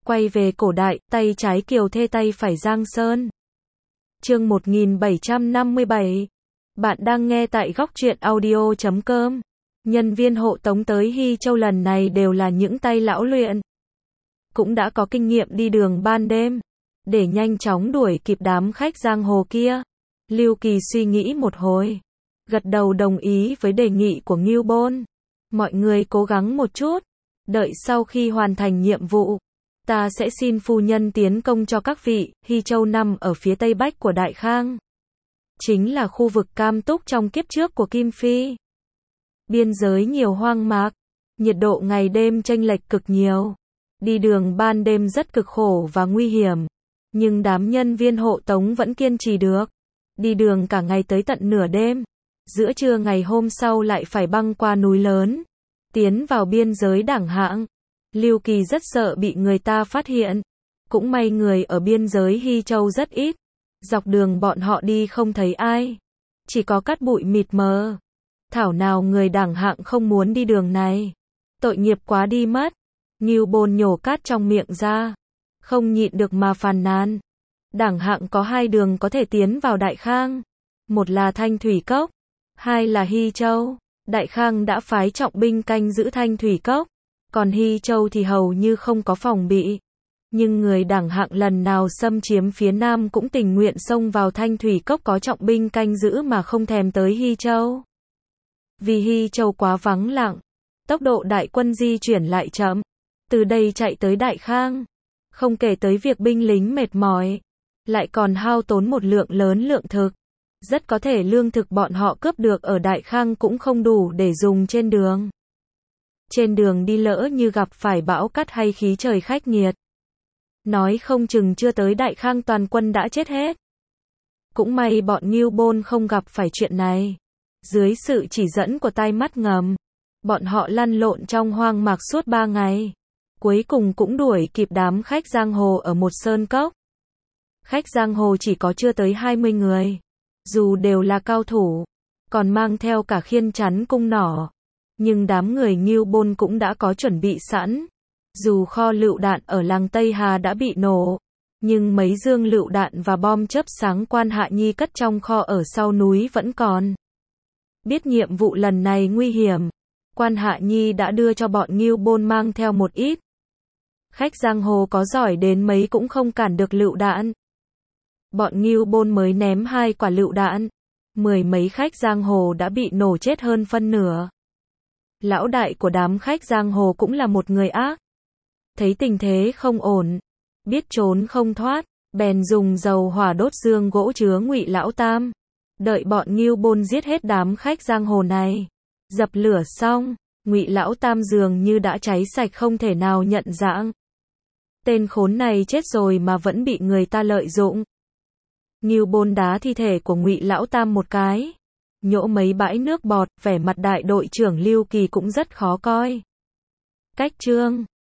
Quay về cổ đại, tay trái Kiều Thê tay phải Giang Sơn. Chương 1757. Bạn đang nghe tại góc truyện audio.com. Nhân viên hộ tống tới Hy Châu lần này đều là những tay lão luyện, cũng đã có kinh nghiệm đi đường ban đêm. Để nhanh chóng đuổi kịp đám khách giang hồ kia, Lưu Kỳ suy nghĩ một hồi, gật đầu đồng ý với đề nghị của Ngưu Bôn. Mọi người cố gắng một chút, đợi sau khi hoàn thành nhiệm vụ, ta sẽ xin phu nhân tiến công cho các vị. Hy Châu nằm ở phía tây bắc của Đại Khang, chính là khu vực cam túc trong kiếp trước của Kim Phi. Biên giới nhiều hoang mạc, nhiệt độ ngày đêm chênh lệch cực nhiều, đi đường ban đêm rất cực khổ và nguy hiểm, nhưng đám nhân viên hộ tống vẫn kiên trì được, đi đường cả ngày tới tận nửa đêm. Giữa trưa ngày hôm sau lại phải băng qua núi lớn, tiến vào biên giới Đảng Hạng. Lưu Kỳ rất sợ bị người ta phát hiện, cũng may người ở biên giới Hy Châu rất ít, dọc đường bọn họ đi không thấy ai, chỉ có cát bụi mịt mờ. Thảo nào người Đảng Hạng không muốn đi đường này, tội nghiệp quá đi mất. Ngưu Bôn nhổ cát trong miệng ra, không nhịn được mà phàn nàn. Đảng Hạng có hai đường có thể tiến vào Đại Khang, một là Thanh Thủy Cốc, hai là Hy Châu. Đại Khang đã phái trọng binh canh giữ Thanh Thủy Cốc, còn Hy Châu thì hầu như không có phòng bị. Nhưng người Đảng Hạng lần nào xâm chiếm phía Nam cũng tình nguyện xông vào Thanh Thủy Cốc có trọng binh canh giữ mà không thèm tới Hy Châu. Vì Hy Châu quá vắng lặng, tốc độ đại quân di chuyển lại chậm. Từ đây chạy tới Đại Khang, không kể tới việc binh lính mệt mỏi, lại còn hao tốn một lượng lớn lượng thực. Rất có thể lương thực bọn họ cướp được ở Đại Khang cũng không đủ để dùng trên đường. Trên đường đi lỡ như gặp phải bão cát hay khí trời khắc nghiệt, nói không chừng chưa tới Đại Khang toàn quân đã chết hết. Cũng may bọn Ngưu Bôn không gặp phải chuyện này. Dưới sự chỉ dẫn của tai mắt ngầm, bọn họ lăn lộn trong hoang mạc suốt 3 ngày. Cuối cùng cũng đuổi kịp đám khách giang hồ ở một sơn cốc. Khách giang hồ chỉ có chưa tới 20 người. Dù đều là cao thủ, còn mang theo cả khiên chắn cung nỏ, nhưng đám người Ngưu Bôn cũng đã có chuẩn bị sẵn. Dù kho lựu đạn ở làng Tây Hà đã bị nổ, nhưng mấy dương lựu đạn và bom chớp sáng Quan Hạ Nhi cất trong kho ở sau núi vẫn còn. Biết nhiệm vụ lần này nguy hiểm, Quan Hạ Nhi đã đưa cho bọn Ngưu Bôn mang theo một ít. Khách giang hồ có giỏi đến mấy cũng không cản được lựu đạn. Bọn Ngưu Bôn mới ném 2 quả lựu đạn, 10 mấy khách giang hồ đã bị nổ chết hơn phân nửa. Lão đại của đám khách giang hồ cũng là một người ác. Thấy tình thế không ổn, biết trốn không thoát, bèn dùng dầu hỏa đốt dương gỗ chứa Ngụy Lão Tam. Đợi bọn Ngưu Bôn giết hết đám khách giang hồ này, dập lửa xong, Ngụy Lão Tam dường như đã cháy sạch không thể nào nhận dạng. Tên khốn này chết rồi mà vẫn bị người ta lợi dụng. Ngưu Bôn đá thi thể của Ngụy Lão Tam một cái, nhổ mấy bãi nước bọt, vẻ mặt đại đội trưởng Lưu Kỳ cũng rất khó coi. Cách chương